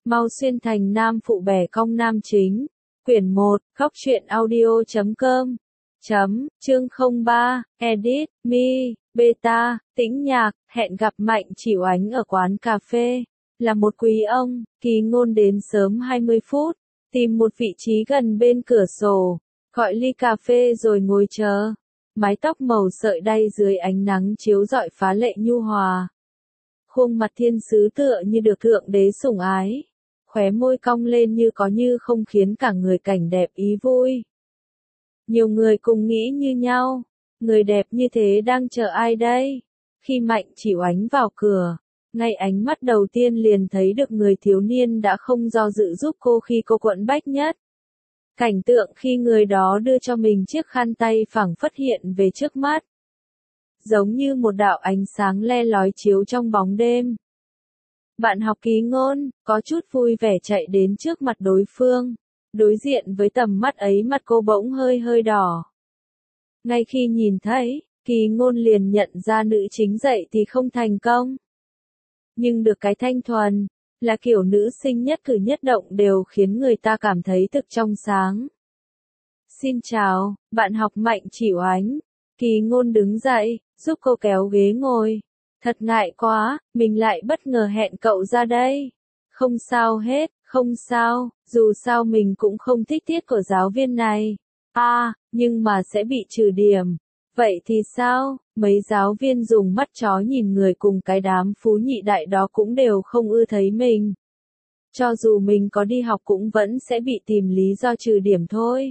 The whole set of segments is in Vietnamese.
Mau xuyên thành nam phụ bẻ cong nam chính. Quyển 1, Khóc truyện audio.com. Chương 03, Edit, Me, Beta, Tĩnh Nhạc, hẹn gặp Mạnh Chịu Ánh ở quán cà phê. Là một quý ông, Kỳ Ngôn đến sớm 20 phút, tìm một vị trí gần bên cửa sổ, gọi ly cà phê rồi ngồi chờ. Mái tóc màu sợi đay dưới ánh nắng chiếu rọi phá lệ nhu hòa. Khuôn mặt thiên sứ tựa như được thượng đế sủng ái. Khóe môi cong lên như có như không khiến cả người cảnh đẹp ý vui. Nhiều người cùng nghĩ như nhau. Người đẹp như thế đang chờ ai đây? Khi Mạnh Chịu Ánh vào cửa, ngay ánh mắt đầu tiên liền thấy được người thiếu niên đã không do dự giúp cô khi cô quẫn bách nhất. Cảnh tượng khi người đó đưa cho mình chiếc khăn tay phảng phất hiện về trước mắt. Giống như một đạo ánh sáng le lói chiếu trong bóng đêm. Bạn học Ký Ngôn, có chút vui vẻ chạy đến trước mặt đối phương. Đối diện với tầm mắt ấy mặt cô bỗng hơi hơi đỏ. Ngay khi nhìn thấy, Kỳ Ngôn liền nhận ra nữ chính dậy thì không thành công. Nhưng được cái thanh thuần, là kiểu nữ sinh nhất cử nhất động đều khiến người ta cảm thấy thực trong sáng. Xin chào, bạn học Mạnh Chịu Ánh. Kỳ Ngôn đứng dậy, giúp cô kéo ghế ngồi. Thật ngại quá, mình lại bất ngờ hẹn cậu ra đây. Không sao hết, không sao, dù sao mình cũng không thích tiết của giáo viên này. Nhưng mà sẽ bị trừ điểm. Vậy thì sao, mấy giáo viên dùng mắt chó nhìn người cùng cái đám phú nhị đại đó cũng đều không ưa thấy mình. Cho dù mình có đi học cũng vẫn sẽ bị tìm lý do trừ điểm thôi.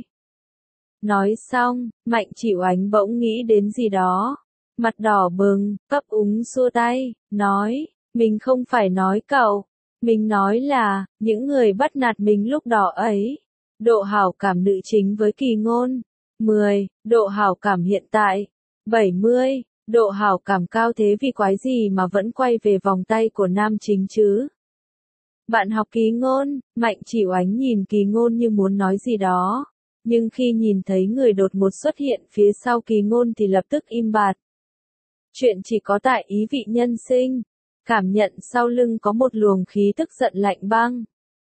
Nói xong, Mạnh Chịu Ánh bỗng nghĩ đến gì đó. Mặt đỏ bừng, ấp úng xua tay, nói, mình không phải nói cậu. Mình nói là, những người bắt nạt mình lúc đó ấy. Độ hảo cảm nữ chính với Kỳ Ngôn, 10, độ hảo cảm hiện tại, 70, độ hảo cảm cao thế vì quái gì mà vẫn quay về vòng tay của nam chính chứ. Bạn học Ký Ngôn, Mạnh Chịu Ánh nhìn Kỳ Ngôn như muốn nói gì đó. Nhưng khi nhìn thấy người đột ngột xuất hiện phía sau Kỳ Ngôn thì lập tức im bặt. Chuyện chỉ có tại ý vị nhân sinh. Cảm nhận sau lưng có một luồng khí tức giận lạnh băng.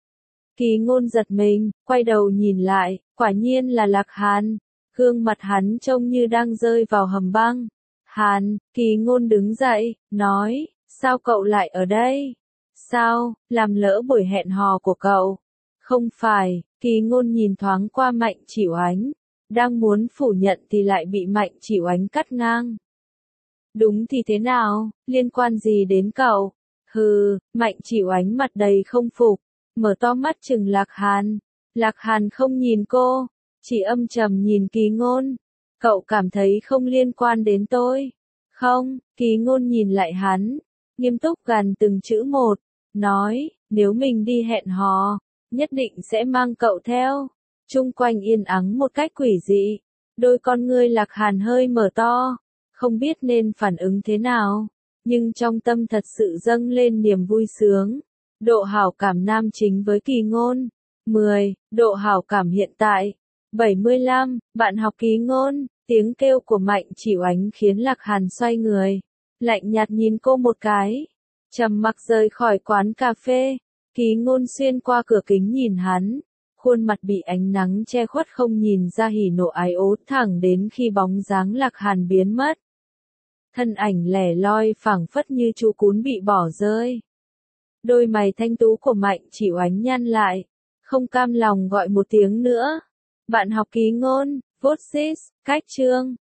Kỳ Ngôn giật mình, quay đầu nhìn lại, quả nhiên là Lạc Hàn. Gương mặt hắn trông như đang rơi vào hầm băng. Hàn, Kỳ Ngôn đứng dậy, nói, sao cậu lại ở đây? Sao, làm lỡ buổi hẹn hò của cậu? Không phải, Kỳ Ngôn nhìn thoáng qua Mạnh Chịu Ánh. Đang muốn phủ nhận thì lại bị Mạnh Chịu Ánh cắt ngang. Đúng thì thế nào, liên quan gì đến cậu? Mạnh Chịu Ánh mặt đầy không phục, mở to mắt trừng Lạc Hàn. Lạc Hàn không nhìn cô, chỉ âm trầm nhìn Kỳ Ngôn. Cậu cảm thấy không liên quan đến tôi? Không, Kỳ Ngôn nhìn lại hắn, nghiêm túc gằn từng chữ một, nói, nếu mình đi hẹn hò, nhất định sẽ mang cậu theo. Chung quanh yên ắng một cách quỷ dị, đôi con ngươi Lạc Hàn hơi mở to. Không biết nên phản ứng thế nào, nhưng trong tâm thật sự dâng lên niềm vui sướng. Độ hảo cảm nam chính với Kỳ Ngôn, 10, độ hảo cảm hiện tại, 75, bạn học Ký Ngôn. Tiếng kêu của Mạnh Chịu Ánh khiến Lạc Hàn xoay người, lạnh nhạt nhìn cô một cái, trầm mặc rời khỏi quán cà phê. Ký Ngôn xuyên qua cửa kính nhìn hắn, khuôn mặt bị ánh nắng che khuất không nhìn ra hỉ nộ ái ố thẳng đến khi bóng dáng Lạc Hàn biến mất. Thân ảnh lẻ loi phảng phất như chú cún bị bỏ rơi. Đôi mày thanh tú của Mạnh Chịu Ánh nhăn lại, không cam lòng gọi một tiếng nữa. Bạn học Ký Ngôn, Voxis, cách chương.